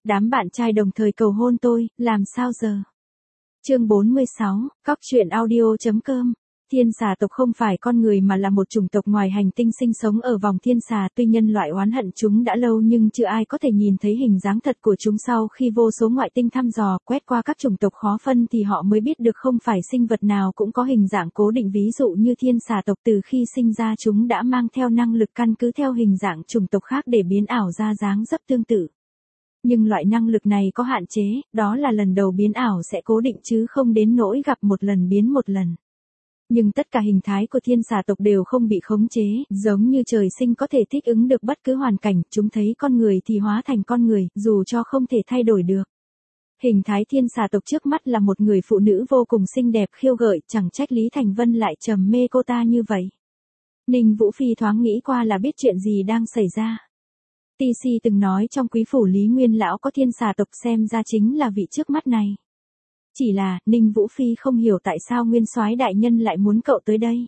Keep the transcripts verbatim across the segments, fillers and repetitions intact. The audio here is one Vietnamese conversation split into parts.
Đám bạn trai đồng thời cầu hôn tôi, làm sao giờ? Chương bốn mươi sáu, Cóc truyện audio chấm com. Thiên xà tộc không phải con người mà là một chủng tộc ngoài hành tinh sinh sống ở vòng thiên xà, tuy nhân loại oán hận chúng đã lâu nhưng chưa ai có thể nhìn thấy hình dáng thật của chúng. Sau khi vô số ngoại tinh thăm dò, quét qua các chủng tộc khó phân thì họ mới biết được không phải sinh vật nào cũng có hình dạng cố định, ví dụ như thiên xà tộc từ khi sinh ra chúng đã mang theo năng lực căn cứ theo hình dạng chủng tộc khác để biến ảo ra dáng dấp tương tự. Nhưng loại năng lực này có hạn chế, đó là lần đầu biến ảo sẽ cố định chứ không đến nỗi gặp một lần biến một lần. Nhưng tất cả hình thái của thiên xà tộc đều không bị khống chế, giống như trời sinh có thể thích ứng được bất cứ hoàn cảnh, chúng thấy con người thì hóa thành con người, dù cho không thể thay đổi được. Hình thái thiên xà tộc trước mắt là một người phụ nữ vô cùng xinh đẹp khiêu gợi, chẳng trách Lý Thành Vân lại trầm mê cô ta như vậy. Ninh Vũ Phi thoáng nghĩ qua là biết chuyện gì đang xảy ra. tê xê từng nói trong quý phủ Lý Nguyên Lão có thiên xà tộc, xem ra chính là vị trước mắt này. Chỉ là, Ninh Vũ Phi không hiểu tại sao Nguyên Soái đại nhân lại muốn cậu tới đây.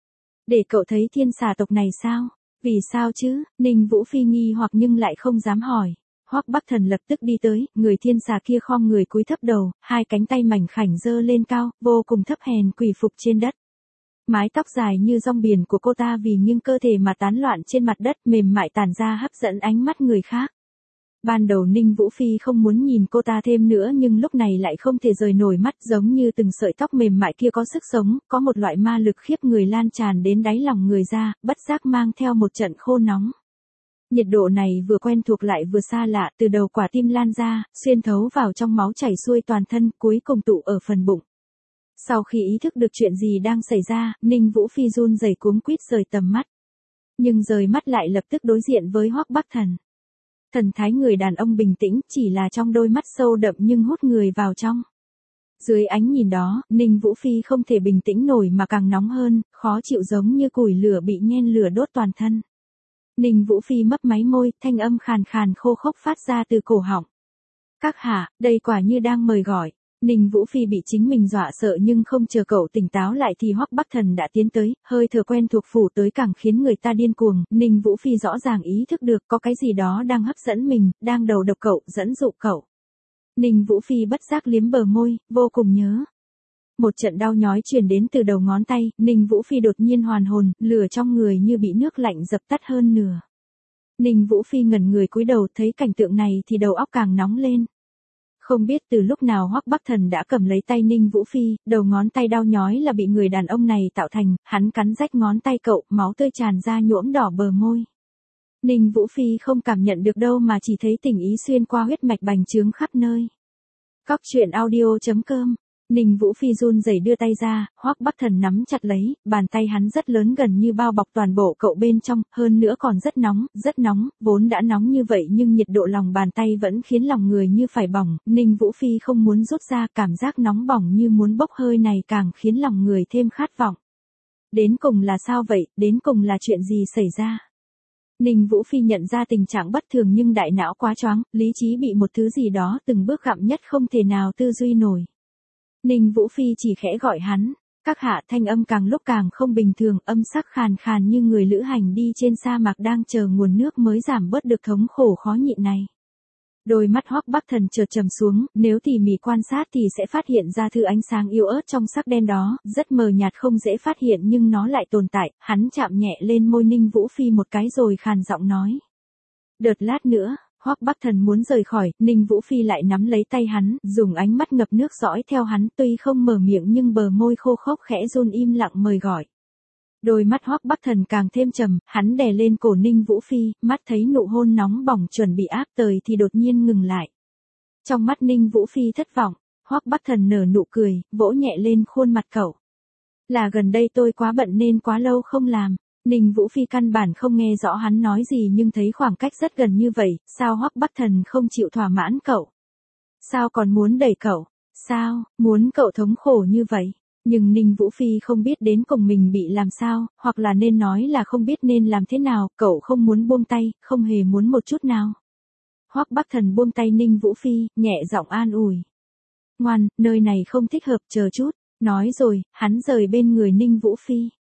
Để cậu thấy thiên xà tộc này sao? Vì sao chứ? Ninh Vũ Phi nghi hoặc nhưng lại không dám hỏi. Hoắc Bắc Thần lập tức đi tới, người thiên xà kia khom người cúi thấp đầu, hai cánh tay mảnh khảnh giơ lên cao, vô cùng thấp hèn quỳ phục trên đất. Mái tóc dài như rong biển của cô ta vì nghiêng cơ thể mà tán loạn trên mặt đất, mềm mại tản ra hấp dẫn ánh mắt người khác. Ban đầu Ninh Vũ Phi không muốn nhìn cô ta thêm nữa nhưng lúc này lại không thể rời nổi mắt, giống như từng sợi tóc mềm mại kia có sức sống, có một loại ma lực khiếp người lan tràn đến đáy lòng người ra, bất giác mang theo một trận khô nóng. Nhiệt độ này vừa quen thuộc lại vừa xa lạ, từ đầu quả tim lan ra, xuyên thấu vào trong máu chảy xuôi toàn thân, cuối cùng tụ ở phần bụng. Sau khi ý thức được chuyện gì đang xảy ra, Ninh Vũ Phi run rẩy cuống quýt rời tầm mắt. Nhưng rời mắt lại lập tức đối diện với Hoắc Bắc Thần. Thần thái người đàn ông bình tĩnh, chỉ là trong đôi mắt sâu đậm nhưng hút người vào trong. Dưới ánh nhìn đó, Ninh Vũ Phi không thể bình tĩnh nổi mà càng nóng hơn, khó chịu giống như củi lửa bị nhen lửa đốt toàn thân. Ninh Vũ Phi mấp máy môi, thanh âm khàn khàn khô khốc phát ra từ cổ họng. Các hạ, đây quả như đang mời gọi. Ninh Vũ Phi bị chính mình dọa sợ nhưng không chờ cậu tỉnh táo lại thì Hoắc Bắc Thần đã tiến tới, hơi thở quen thuộc phủ tới càng khiến người ta điên cuồng. Ninh Vũ Phi rõ ràng ý thức được có cái gì đó đang hấp dẫn mình, đang đầu độc cậu, dẫn dụ cậu. Ninh Vũ Phi bất giác liếm bờ môi, vô cùng nhớ. Một trận đau nhói truyền đến từ đầu ngón tay, Ninh Vũ Phi đột nhiên hoàn hồn, lửa trong người như bị nước lạnh dập tắt hơn nửa. Ninh Vũ Phi ngẩn người cúi đầu, thấy cảnh tượng này thì đầu óc càng nóng lên. Không biết từ lúc nào Hoắc Bắc Thần đã cầm lấy tay Ninh Vũ Phi, đầu ngón tay đau nhói là bị người đàn ông này tạo thành, hắn cắn rách ngón tay cậu, máu tươi tràn ra nhuộm đỏ bờ môi. Ninh Vũ Phi không cảm nhận được đâu mà chỉ thấy tình ý xuyên qua huyết mạch bành trướng khắp nơi. Cóc truyện audio chấm com. Ninh Vũ Phi run rẩy đưa tay ra, Hoắc Bắc Thần nắm chặt lấy, bàn tay hắn rất lớn gần như bao bọc toàn bộ cậu bên trong, hơn nữa còn rất nóng, rất nóng, vốn đã nóng như vậy nhưng nhiệt độ lòng bàn tay vẫn khiến lòng người như phải bỏng, Ninh Vũ Phi không muốn rút ra, cảm giác nóng bỏng như muốn bốc hơi này càng khiến lòng người thêm khát vọng. Đến cùng là sao vậy, đến cùng là chuyện gì xảy ra? Ninh Vũ Phi nhận ra tình trạng bất thường nhưng đại não quá choáng, lý trí bị một thứ gì đó từng bước gặm nhất không thể nào tư duy nổi. Ninh Vũ Phi chỉ khẽ gọi hắn, các hạ, thanh âm càng lúc càng không bình thường, âm sắc khàn khàn như người lữ hành đi trên sa mạc đang chờ nguồn nước mới giảm bớt được thống khổ khó nhịn này. Đôi mắt Hoắc Bắc Thần chợt trầm xuống, nếu tỉ mỉ quan sát thì sẽ phát hiện ra thứ ánh sáng yếu ớt trong sắc đen đó, rất mờ nhạt không dễ phát hiện nhưng nó lại tồn tại, hắn chạm nhẹ lên môi Ninh Vũ Phi một cái rồi khàn giọng nói. Đợt lát nữa. Hoắc Bắc Thần muốn rời khỏi, Ninh Vũ Phi lại nắm lấy tay hắn, dùng ánh mắt ngập nước dõi theo hắn, tuy không mở miệng nhưng bờ môi khô khốc khẽ run im lặng mời gọi. Đôi mắt Hoắc Bắc Thần càng thêm trầm, hắn đè lên cổ Ninh Vũ Phi, mắt thấy nụ hôn nóng bỏng chuẩn bị áp tới thì đột nhiên ngừng lại. Trong mắt Ninh Vũ Phi thất vọng, Hoắc Bắc Thần nở nụ cười, vỗ nhẹ lên khuôn mặt cậu. Là gần đây tôi quá bận nên quá lâu không làm. Ninh Vũ Phi căn bản không nghe rõ hắn nói gì nhưng thấy khoảng cách rất gần như vậy, sao Hoắc Bắc Thần không chịu thỏa mãn cậu? Sao còn muốn đẩy cậu? Sao, muốn cậu thống khổ như vậy? Nhưng Ninh Vũ Phi không biết đến cùng mình bị làm sao, hoặc là nên nói là không biết nên làm thế nào, cậu không muốn buông tay, không hề muốn một chút nào. Hoắc Bắc Thần buông tay Ninh Vũ Phi, nhẹ giọng an ủi. Ngoan, nơi này không thích hợp, chờ chút. Nói rồi, hắn rời bên người Ninh Vũ Phi.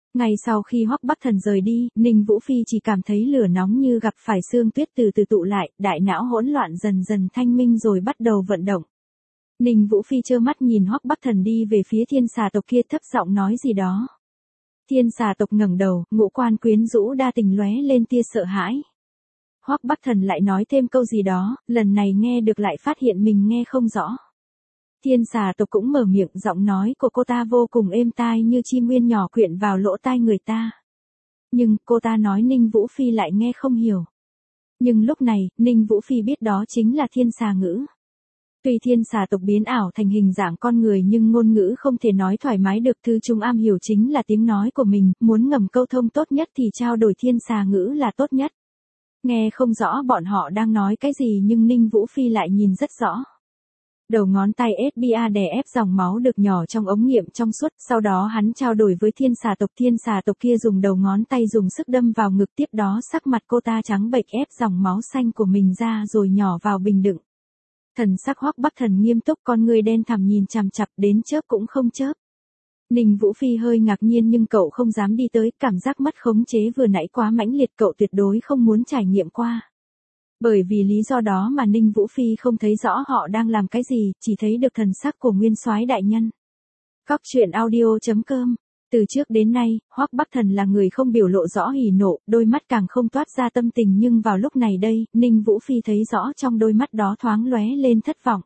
Ngay sau khi Hoắc Bắc Thần rời đi, Ninh Vũ Phi chỉ cảm thấy lửa nóng như gặp phải sương tuyết từ từ tụ lại, đại não hỗn loạn dần dần thanh minh rồi bắt đầu vận động. Ninh Vũ Phi trơ mắt nhìn Hoắc Bắc Thần đi về phía thiên xà tộc kia thấp giọng nói gì đó. Thiên xà tộc ngẩng đầu, ngũ quan quyến rũ đa tình lóe lên tia sợ hãi. Hoắc Bắc Thần lại nói thêm câu gì đó, lần này nghe được lại phát hiện mình nghe không rõ. Thiên xà tộc cũng mở miệng, giọng nói của cô ta vô cùng êm tai như chim nguyên nhỏ quyện vào lỗ tai người ta. Nhưng cô ta nói Ninh Vũ Phi lại nghe không hiểu. Nhưng lúc này, Ninh Vũ Phi biết đó chính là thiên xà ngữ. Tuy thiên xà tộc biến ảo thành hình dạng con người nhưng ngôn ngữ không thể nói thoải mái được, thứ chúng am hiểu chính là tiếng nói của mình, muốn ngầm câu thông tốt nhất thì trao đổi thiên xà ngữ là tốt nhất. Nghe không rõ bọn họ đang nói cái gì nhưng Ninh Vũ Phi lại nhìn rất rõ. Đầu ngón tay ét bê a đè ép dòng máu được nhỏ trong ống nghiệm trong suốt, sau đó hắn trao đổi với thiên xà tộc. Thiên xà tộc kia dùng đầu ngón tay dùng sức đâm vào ngực, tiếp đó sắc mặt cô ta trắng bệch ép dòng máu xanh của mình ra rồi nhỏ vào bình đựng. Thần sắc Hoắc Bắc Thần nghiêm túc, con người đen thẳm nhìn chằm chằm đến chớp cũng không chớp. Ninh Vũ Phi hơi ngạc nhiên nhưng cậu không dám đi tới, cảm giác mất khống chế vừa nãy quá mãnh liệt, cậu tuyệt đối không muốn trải nghiệm qua. Bởi vì lý do đó mà Ninh Vũ Phi không thấy rõ họ đang làm cái gì, chỉ thấy được thần sắc của nguyên soái đại nhân. Cóc truyện audio chấm com. Từ trước đến nay, Hoắc Bắc Thần là người không biểu lộ rõ hỉ nộ, đôi mắt càng không toát ra tâm tình, nhưng vào lúc này đây, Ninh Vũ Phi thấy rõ trong đôi mắt đó thoáng lóe lên thất vọng.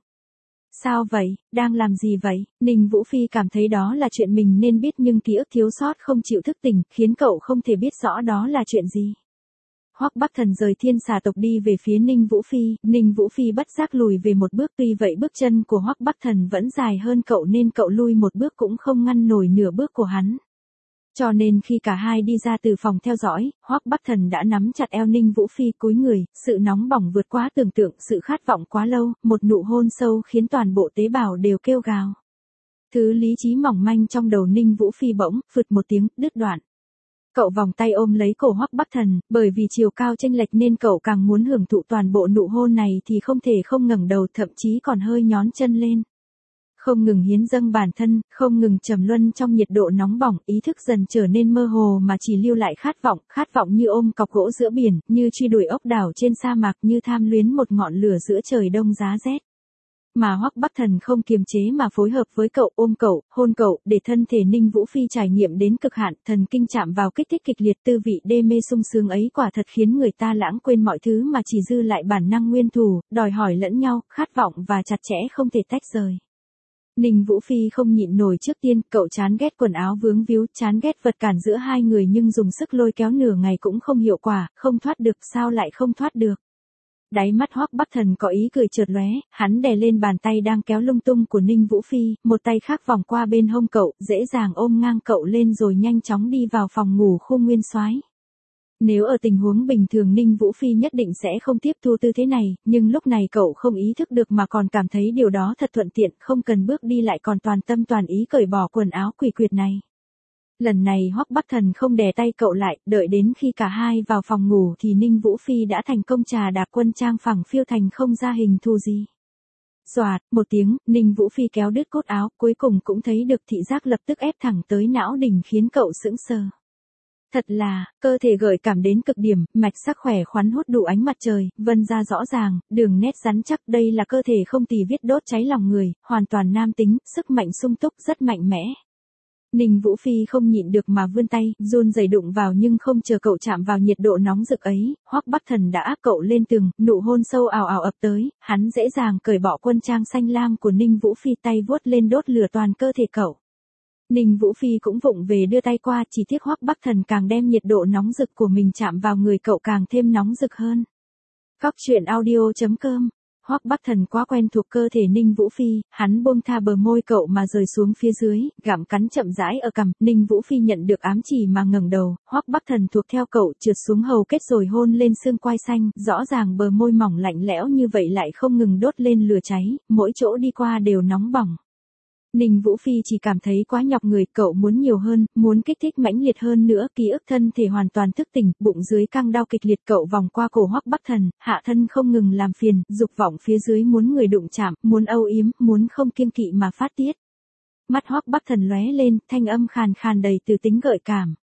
Sao vậy, đang làm gì vậy? Ninh Vũ Phi cảm thấy đó là chuyện mình nên biết nhưng ký ức thiếu sót không chịu thức tỉnh, khiến cậu không thể biết rõ đó là chuyện gì. Hoắc Bắc Thần rời thiên xà tộc đi về phía Ninh Vũ Phi, Ninh Vũ Phi bất giác lùi về một bước, tuy vậy bước chân của Hoắc Bắc Thần vẫn dài hơn cậu nên cậu lui một bước cũng không ngăn nổi nửa bước của hắn. Cho nên khi cả hai đi ra từ phòng theo dõi, Hoắc Bắc Thần đã nắm chặt eo Ninh Vũ Phi cúi người, sự nóng bỏng vượt quá tưởng tượng, sự khát vọng quá lâu, một nụ hôn sâu khiến toàn bộ tế bào đều kêu gào. Thứ lý trí mỏng manh trong đầu Ninh Vũ Phi bỗng, phụt một tiếng, đứt đoạn. Cậu vòng tay ôm lấy cổ Hoắc Bắc Thần, bởi vì chiều cao chênh lệch nên cậu càng muốn hưởng thụ toàn bộ nụ hôn này thì không thể không ngẩng đầu, thậm chí còn hơi nhón chân lên. Không ngừng hiến dâng bản thân, không ngừng trầm luân trong nhiệt độ nóng bỏng, ý thức dần trở nên mơ hồ mà chỉ lưu lại khát vọng, khát vọng như ôm cọc gỗ giữa biển, như truy đuổi ốc đảo trên sa mạc, như tham luyến một ngọn lửa giữa trời đông giá rét. Mà Hoắc Bắc Thần không kiềm chế mà phối hợp với cậu, ôm cậu, hôn cậu, để thân thể Ninh Vũ Phi trải nghiệm đến cực hạn, thần kinh chạm vào kích thích kịch liệt, tư vị đê mê sung sướng ấy quả thật khiến người ta lãng quên mọi thứ mà chỉ dư lại bản năng nguyên thù, đòi hỏi lẫn nhau, khát vọng và chặt chẽ không thể tách rời. Ninh Vũ Phi không nhịn nổi, trước tiên, cậu chán ghét quần áo vướng víu, chán ghét vật cản giữa hai người nhưng dùng sức lôi kéo nửa ngày cũng không hiệu quả, không thoát được, sao lại không thoát được. Đáy mắt Hoắc Bắc Thần có ý cười chợt lóe, hắn đè lên bàn tay đang kéo lung tung của Ninh Vũ Phi, một tay khác vòng qua bên hông cậu, dễ dàng ôm ngang cậu lên rồi nhanh chóng đi vào phòng ngủ khu nguyên soái. Nếu ở tình huống bình thường Ninh Vũ Phi nhất định sẽ không tiếp thu tư thế này, nhưng lúc này cậu không ý thức được mà còn cảm thấy điều đó thật thuận tiện, không cần bước đi lại còn toàn tâm toàn ý cởi bỏ quần áo quỷ quyệt này. Lần này Hoắc Bắc Thần không đè tay cậu lại, đợi đến khi cả hai vào phòng ngủ thì Ninh Vũ Phi đã thành công trà đạp quân trang phẳng phiêu thành không ra hình thù gì. Xoạt, một tiếng, Ninh Vũ Phi kéo đứt cốt áo, cuối cùng cũng thấy được thị giác lập tức ép thẳng tới não đỉnh khiến cậu sững sờ. Thật là, cơ thể gợi cảm đến cực điểm, mạch sắc khỏe khoắn hút đủ ánh mặt trời, vân ra rõ ràng, đường nét rắn chắc, đây là cơ thể không tì vết đốt cháy lòng người, hoàn toàn nam tính, sức mạnh sung túc, rất mạnh mẽ. Ninh Vũ Phi không nhịn được mà vươn tay, run rẩy đụng vào nhưng không chờ cậu chạm vào nhiệt độ nóng rực ấy, Hoắc Bắc Thần đã áp cậu lên tường, nụ hôn sâu ào ào ập tới, hắn dễ dàng cởi bỏ quân trang xanh lam của Ninh Vũ Phi, tay vuốt lên đốt lửa toàn cơ thể cậu. Ninh Vũ Phi cũng vụng về đưa tay qua, chỉ tiếc Hoắc Bắc Thần càng đem nhiệt độ nóng rực của mình chạm vào người cậu càng thêm nóng rực hơn. Cóc truyện audio chấm com. Hoắc Bắc Thần quá quen thuộc cơ thể Ninh Vũ Phi, hắn buông tha bờ môi cậu mà rời xuống phía dưới, gặm cắn chậm rãi ở cằm, Ninh Vũ Phi nhận được ám chỉ mà ngẩng đầu, Hoắc Bắc Thần thuộc theo cậu trượt xuống hầu kết rồi hôn lên xương quai xanh, rõ ràng bờ môi mỏng lạnh lẽo như vậy lại không ngừng đốt lên lửa cháy, mỗi chỗ đi qua đều nóng bỏng. Ninh Vũ Phi chỉ cảm thấy quá nhọc người, cậu muốn nhiều hơn, muốn kích thích mãnh liệt hơn nữa, ký ức thân thể hoàn toàn thức tỉnh, bụng dưới căng đau kịch liệt, cậu vòng qua cổ Hoắc Bắc Thần, hạ thân không ngừng làm phiền, dục vọng phía dưới muốn người đụng chạm, muốn âu yếm, muốn không kiêng kỵ mà phát tiết. Mắt Hoắc Bắc Thần lóe lên, thanh âm khàn khàn đầy từ tính gợi cảm.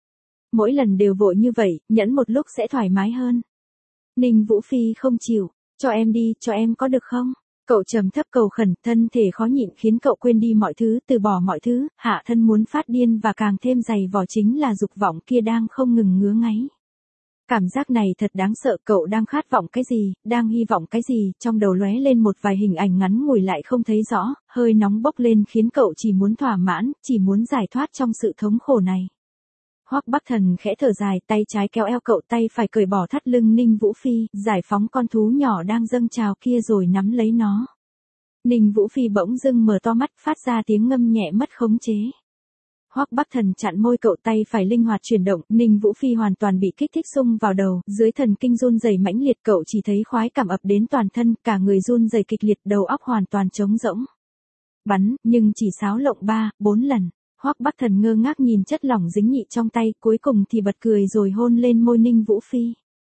Mỗi lần đều vội như vậy, nhẫn một lúc sẽ thoải mái hơn. Ninh Vũ Phi không chịu, cho em đi, cho em có được không? Cậu trầm thấp cầu khẩn, thân thể khó nhịn khiến cậu quên đi mọi thứ, từ bỏ mọi thứ, hạ thân muốn phát điên và càng thêm dày vò chính là dục vọng kia đang không ngừng ngứa ngáy. Cảm giác này thật đáng sợ, cậu đang khát vọng cái gì, đang hy vọng cái gì, trong đầu lóe lên một vài hình ảnh ngắn ngủi lại không thấy rõ, hơi nóng bốc lên khiến cậu chỉ muốn thỏa mãn, chỉ muốn giải thoát trong sự thống khổ này. Hoắc Bắc Thần khẽ thở dài, tay trái kéo eo cậu, tay phải cởi bỏ thắt lưng Ninh Vũ Phi, giải phóng con thú nhỏ đang dâng trào kia rồi nắm lấy nó. Ninh Vũ Phi bỗng dưng mở to mắt, phát ra tiếng ngâm nhẹ mất khống chế. Hoắc Bắc Thần chặn môi cậu, tay phải linh hoạt chuyển động, Ninh Vũ Phi hoàn toàn bị kích thích xung vào đầu, dưới thần kinh run rẩy mãnh liệt, cậu chỉ thấy khoái cảm ập đến toàn thân, cả người run rẩy kịch liệt, đầu óc hoàn toàn trống rỗng. Bắn, nhưng chỉ xáo lộng ba, bốn lần. Hoắc Bắc Thần ngơ ngác nhìn chất lỏng dính nhị trong tay, cuối cùng thì bật cười rồi hôn lên môi Ninh Vũ Phi.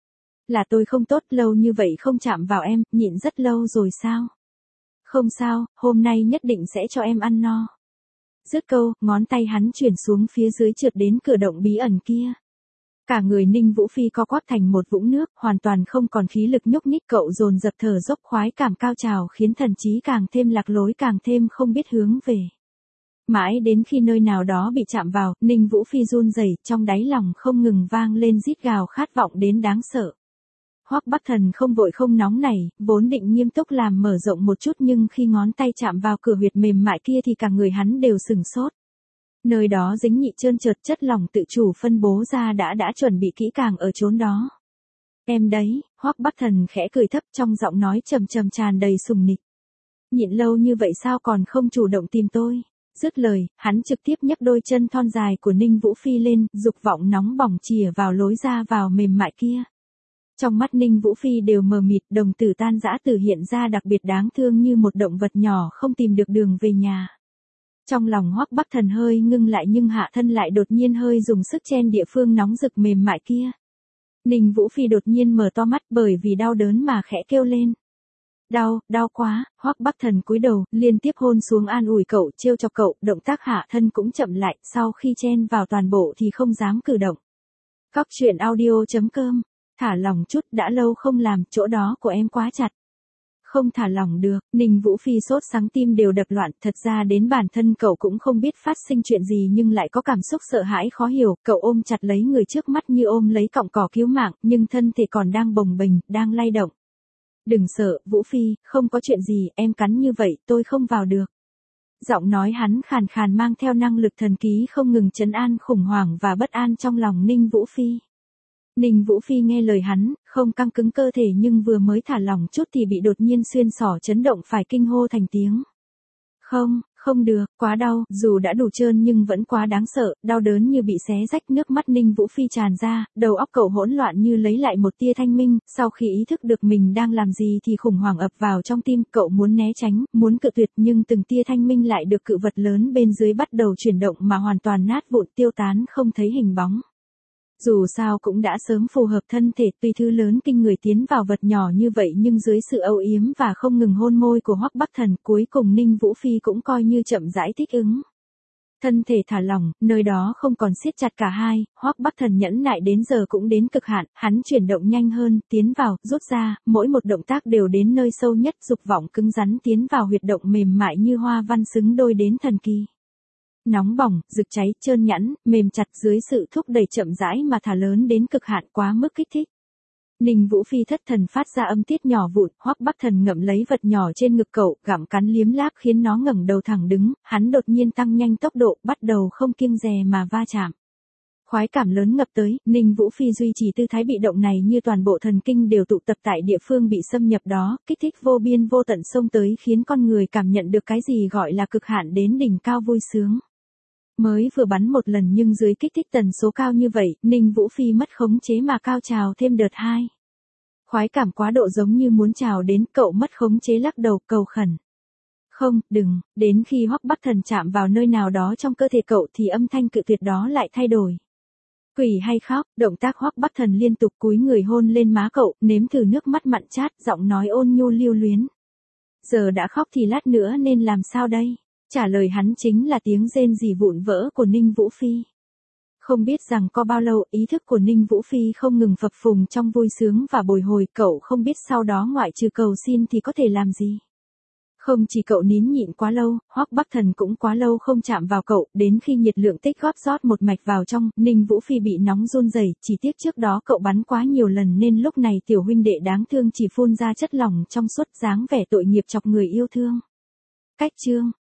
Là tôi không tốt, lâu như vậy không chạm vào em, nhịn rất lâu rồi sao? Không sao, hôm nay nhất định sẽ cho em ăn no. Dứt câu, ngón tay hắn chuyển xuống phía dưới trượt đến cửa động bí ẩn kia. Cả người Ninh Vũ Phi co quắp thành một vũng nước, hoàn toàn không còn khí lực nhúc nhích, cậu dồn dập thở dốc, khoái cảm cao trào khiến thần trí càng thêm lạc lối, càng thêm không biết hướng về. Mãi đến khi nơi nào đó bị chạm vào, Ninh Vũ Phi run rẩy, trong đáy lòng không ngừng vang lên rít gào khát vọng đến đáng sợ. Hoắc Bắc Thần không vội không nóng nảy, vốn định nghiêm túc làm mở rộng một chút, nhưng khi ngón tay chạm vào cửa huyệt mềm mại kia thì cả người hắn đều sừng sốt. Nơi đó dính nhị trơn trượt, chất lỏng tự chủ phân bố ra đã đã chuẩn bị kỹ càng ở chốn đó. Em đấy, Hoắc Bắc Thần khẽ cười thấp, trong giọng nói trầm trầm tràn đầy sùng nịch. Nhịn lâu như vậy sao còn không chủ động tìm tôi? Dứt lời, hắn trực tiếp nhấc đôi chân thon dài của Ninh Vũ Phi lên, dục vọng nóng bỏng chìa vào lối ra vào mềm mại kia. Trong mắt Ninh Vũ Phi đều mờ mịt, đồng tử tan rã tử hiện ra đặc biệt đáng thương như một động vật nhỏ không tìm được đường về nhà. Trong lòng Hoắc Bắc Thần hơi ngưng lại, nhưng hạ thân lại đột nhiên hơi dùng sức chen địa phương nóng rực mềm mại kia. Ninh Vũ Phi đột nhiên mở to mắt, bởi vì đau đớn mà khẽ kêu lên. Đau, đau quá. Hoắc Bắc Thần cúi đầu, liên tiếp hôn xuống an ủi cậu, trêu chọc cậu, động tác hạ thân cũng chậm lại, sau khi chen vào toàn bộ thì không dám cử động. Cóc truyện audio chấm com, thả lỏng chút, đã lâu không làm, chỗ đó của em quá chặt. Không thả lỏng được, Ninh Vũ Phi sốt sắng, tim đều đập loạn, thật ra đến bản thân cậu cũng không biết phát sinh chuyện gì nhưng lại có cảm xúc sợ hãi khó hiểu, cậu ôm chặt lấy người trước mắt như ôm lấy cọng cỏ cứu mạng, nhưng thân thể còn đang bồng bềnh, đang lay động. Đừng sợ, Vũ Phi, không có chuyện gì, em cắn như vậy, tôi không vào được. Giọng nói hắn khàn khàn mang theo năng lực thần ký không ngừng trấn an khủng hoảng và bất an trong lòng Ninh Vũ Phi. Ninh Vũ Phi nghe lời hắn, không căng cứng cơ thể nhưng vừa mới thả lỏng chút thì bị đột nhiên xuyên xỏ chấn động phải kinh hô thành tiếng. Không, không được, quá đau, dù đã đủ trơn nhưng vẫn quá đáng sợ, đau đớn như bị xé rách, nước mắt Ninh Vũ Phi tràn ra, đầu óc cậu hỗn loạn như lấy lại một tia thanh minh, sau khi ý thức được mình đang làm gì thì khủng hoảng ập vào trong tim, cậu muốn né tránh, muốn cự tuyệt nhưng từng tia thanh minh lại được cự vật lớn bên dưới bắt đầu chuyển động mà hoàn toàn nát vụn tiêu tán không thấy hình bóng. Dù sao cũng đã sớm phù hợp thân thể, tuy thứ lớn kinh người tiến vào vật nhỏ như vậy nhưng dưới sự âu yếm và không ngừng hôn môi của Hoắc Bắc Thần, cuối cùng Ninh Vũ Phi cũng coi như chậm rãi thích ứng. Thân thể thả lỏng, nơi đó không còn siết chặt cả hai, Hoắc Bắc Thần nhẫn nại đến giờ cũng đến cực hạn, hắn chuyển động nhanh hơn, tiến vào, rút ra, mỗi một động tác đều đến nơi sâu nhất, dục vọng cứng rắn tiến vào huyệt động mềm mại như hoa văn xứng đôi đến thần kỳ. Nóng bỏng, rực cháy, trơn nhẵn, mềm chặt dưới sự thúc đẩy chậm rãi mà thả lớn đến cực hạn quá mức kích thích. Ninh Vũ Phi thất thần phát ra âm tiết nhỏ vụn, Hoắc Bắc Thần ngậm lấy vật nhỏ trên ngực cậu, gặm cắn liếm láp khiến nó ngẩng đầu thẳng đứng, hắn đột nhiên tăng nhanh tốc độ, bắt đầu không kiêng dè mà va chạm. Khoái cảm lớn ngập tới, Ninh Vũ Phi duy trì tư thái bị động này như toàn bộ thần kinh đều tụ tập tại địa phương bị xâm nhập đó, kích thích vô biên vô tận xông tới khiến con người cảm nhận được cái gì gọi là cực hạn đến đỉnh cao vui sướng. Mới vừa bắn một lần nhưng dưới kích thích tần số cao như vậy, Ninh Vũ Phi mất khống chế mà cao trào thêm đợt hai. Khoái cảm quá độ giống như muốn trào đến, cậu mất khống chế lắc đầu cầu khẩn. Không, đừng, đến khi Hoắc Bắc Thần chạm vào nơi nào đó trong cơ thể cậu thì âm thanh cự tuyệt đó lại thay đổi. Quỷ hay khóc, động tác Hoắc Bắc Thần liên tục cúi người hôn lên má cậu, nếm thử nước mắt mặn chát, giọng nói ôn nhu lưu luyến. Giờ đã khóc thì lát nữa nên làm sao đây? Trả lời hắn chính là tiếng rên rỉ vụn vỡ của Ninh Vũ Phi. Không biết rằng có bao lâu ý thức của Ninh Vũ Phi không ngừng phập phùng trong vui sướng và bồi hồi, cậu không biết sau đó ngoại trừ cầu xin thì có thể làm gì. Không chỉ cậu nín nhịn quá lâu, Hoắc Bắc Thần cũng quá lâu không chạm vào cậu, đến khi nhiệt lượng tích góp rót một mạch vào trong, Ninh Vũ Phi bị nóng run rẩy, chỉ tiếc trước đó cậu bắn quá nhiều lần nên lúc này tiểu huynh đệ đáng thương chỉ phun ra chất lỏng trong suốt, dáng vẻ tội nghiệp chọc người yêu thương. Cách chương